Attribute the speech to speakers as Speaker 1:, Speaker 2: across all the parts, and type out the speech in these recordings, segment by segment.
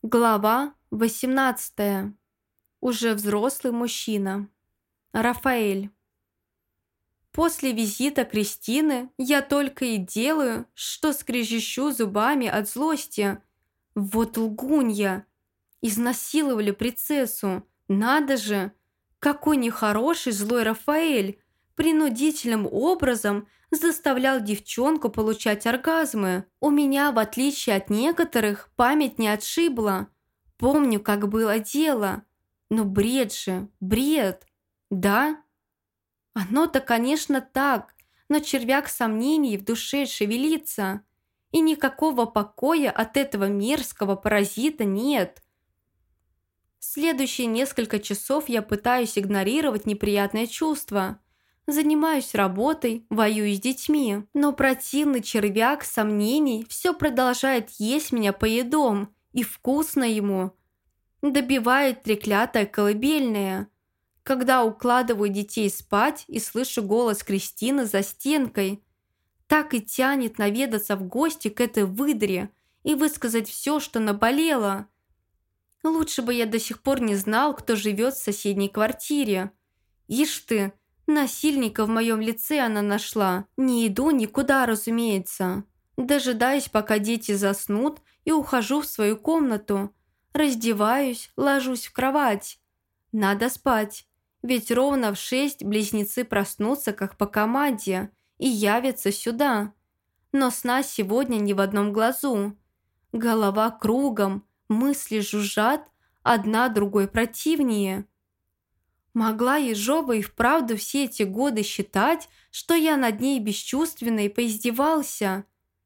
Speaker 1: Глава 18. Уже взрослый мужчина. Рафаэль. После визита Кристины я только и делаю, что скрежещу зубами от злости. Вот лгунья. Изнасиловали принцессу. Надо же. Какой нехороший злой Рафаэль. Принудительным образом заставлял девчонку получать оргазмы. У меня, в отличие от некоторых, память не отшибла. Помню, как было дело. Но бред же, бред. Да? Оно-то, конечно, так, но червяк сомнений в душе шевелится. И никакого покоя от этого мерзкого паразита нет. Следующие несколько часов я пытаюсь игнорировать неприятное чувство. Занимаюсь работой, воюю с детьми, но противный червяк сомнений все продолжает есть меня поедом, и вкусно ему. Добивает треклятое колыбельное. Когда укладываю детей спать и слышу голос Кристины за стенкой, так и тянет наведаться в гости к этой выдре и высказать все, что наболело. Лучше бы я до сих пор не знал, кто живет в соседней квартире. Ишь ты, насильника в моем лице она нашла. Не иду никуда, разумеется. Дожидаюсь, пока дети заснут, и ухожу в свою комнату. Раздеваюсь, ложусь в кровать. Надо спать, ведь ровно в 6 близнецы проснутся, как по команде, и явятся сюда. Но сна сегодня ни в одном глазу. Голова кругом, мысли жужжат, одна другой противнее. Могла Ежова и вправду все эти годы считать, что я над ней бесчувственно и поиздевался?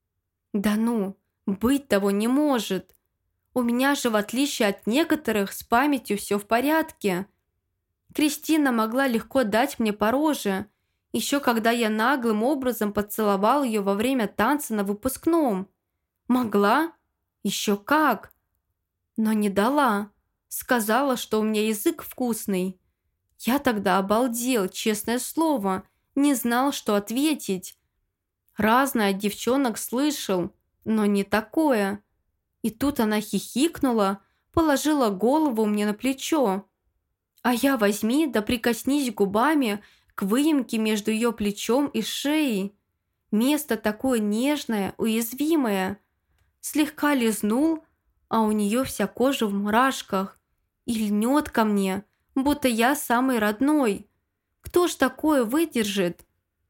Speaker 1: Да ну, быть того не может. У меня же, в отличие от некоторых, с памятью все в порядке. Кристина могла легко дать мне по роже, еще когда я наглым образом поцеловал ее во время танца на выпускном. Могла? Еще как. Но не дала. Сказала, что у меня язык вкусный. Я тогда обалдел, честное слово, не знал, что ответить. Разное от девчонок слышал, но не такое. И тут она хихикнула, положила голову мне на плечо. А я возьми да прикоснись губами к выемке между ее плечом и шеей. Место такое нежное, уязвимое. Слегка лизнул, а у нее вся кожа в мурашках. И льнет ко мне, будто я самый родной. Кто ж такое выдержит?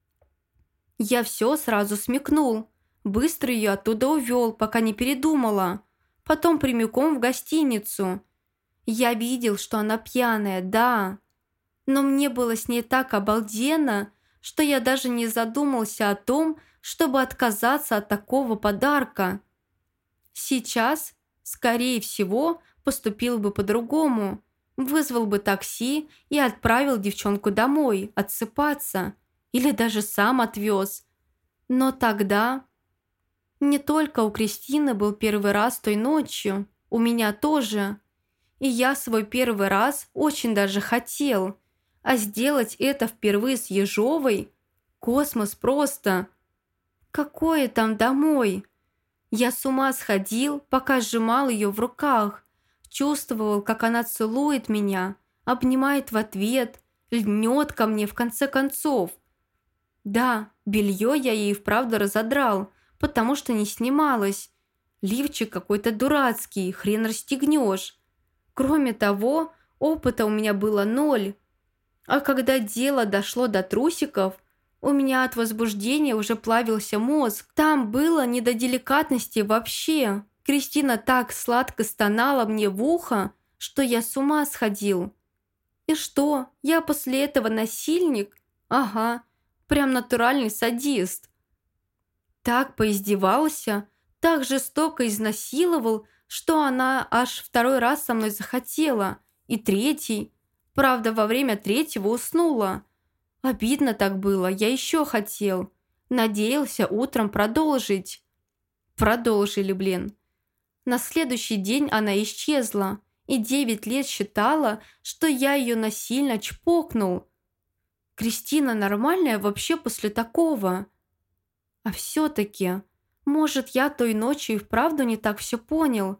Speaker 1: Я все сразу смекнул. Быстро ее оттуда увел, пока не передумала. Потом прямиком в гостиницу. Я видел, что она пьяная, да. Но мне было с ней так обалденно, что я даже не задумался о том, чтобы отказаться от такого подарка. Сейчас, скорее всего, поступил бы по-другому. Вызвал бы такси и отправил девчонку домой, отсыпаться. Или даже сам отвез. Но тогда... Не только у Кристины был первый раз той ночью, у меня тоже. И я свой первый раз очень даже хотел. А сделать это впервые с Ежовой – космос просто. Какое там домой? Я с ума сходил, пока сжимал ее в руках. Чувствовал, как она целует меня, обнимает в ответ, льнет ко мне в конце концов. Да, белье я ей вправду разодрал, потому что не снималась. Лифчик какой-то дурацкий, хрен расстегнешь. Кроме того, опыта у меня было 0. А когда дело дошло до трусиков, у меня от возбуждения уже плавился мозг. Там было не до деликатности вообще. Кристина так сладко стонала мне в ухо, что я с ума сходил. И что, я после этого насильник? Ага, прям натуральный садист. Так поиздевался, так жестоко изнасиловал, что она аж второй раз со мной захотела. И третий. Правда, во время третьего уснула. Обидно так было, я еще хотел. Надеялся утром продолжить. Продолжили, блин. На следующий день она исчезла, и 9 лет считала, что я ее насильно чпокнул. Кристина нормальная вообще после такого? А все-таки, может, я той ночью и вправду не так все понял,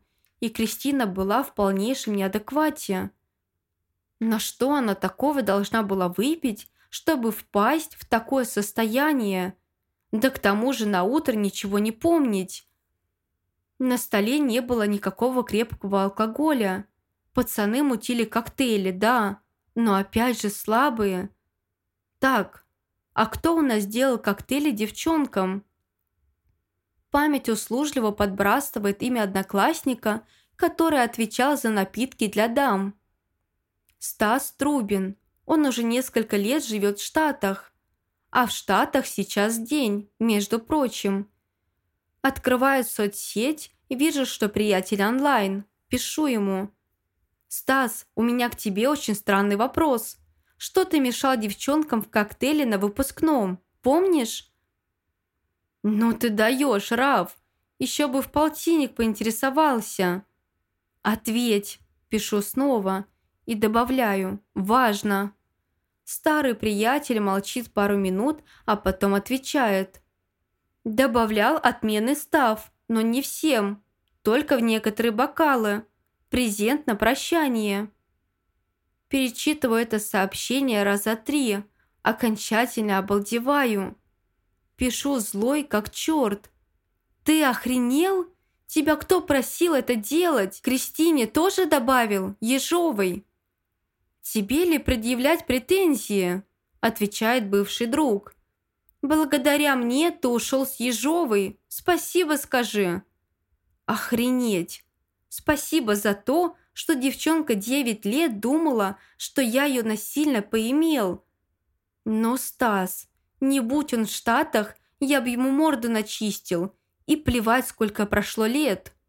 Speaker 1: и Кристина была в полнейшем неадеквате. На что она такого должна была выпить, чтобы впасть в такое состояние? Да к тому же на утро ничего не помнить. На столе не было никакого крепкого алкоголя. Пацаны мутили коктейли, да, но опять же слабые. Так, а кто у нас делал коктейли девчонкам? Память услужливо подбрасывает имя одноклассника, который отвечал за напитки для дам. Стас Трубин. Он уже несколько лет живет в Штатах. А в Штатах сейчас день, между прочим. Открываю соцсеть и вижу, что приятель онлайн. Пишу ему. «Стас, у меня к тебе очень странный вопрос. Что ты мешал девчонкам в коктейле на выпускном? Помнишь?» «Ну ты даешь, Раф. Еще бы в полтинник поинтересовался». «Ответь», пишу снова и добавляю «важно». Старый приятель молчит пару минут, а потом отвечает. «Добавлял отменный став, но не всем, только в некоторые бокалы. Презент на прощание». Перечитываю это сообщение раза 3, окончательно обалдеваю. Пишу злой, как черт. «Ты охренел? Тебя кто просил это делать? Кристине тоже добавил? Ежовой?» «Тебе ли предъявлять претензии?» отвечает бывший друг. «Благодаря мне ты ушел с Ежовой. Спасибо скажи». «Охренеть! Спасибо за то, что девчонка 9 лет думала, что я ее насильно поимел. Но, Стас, не будь он в Штатах, я бы ему морду начистил. И плевать, сколько прошло лет».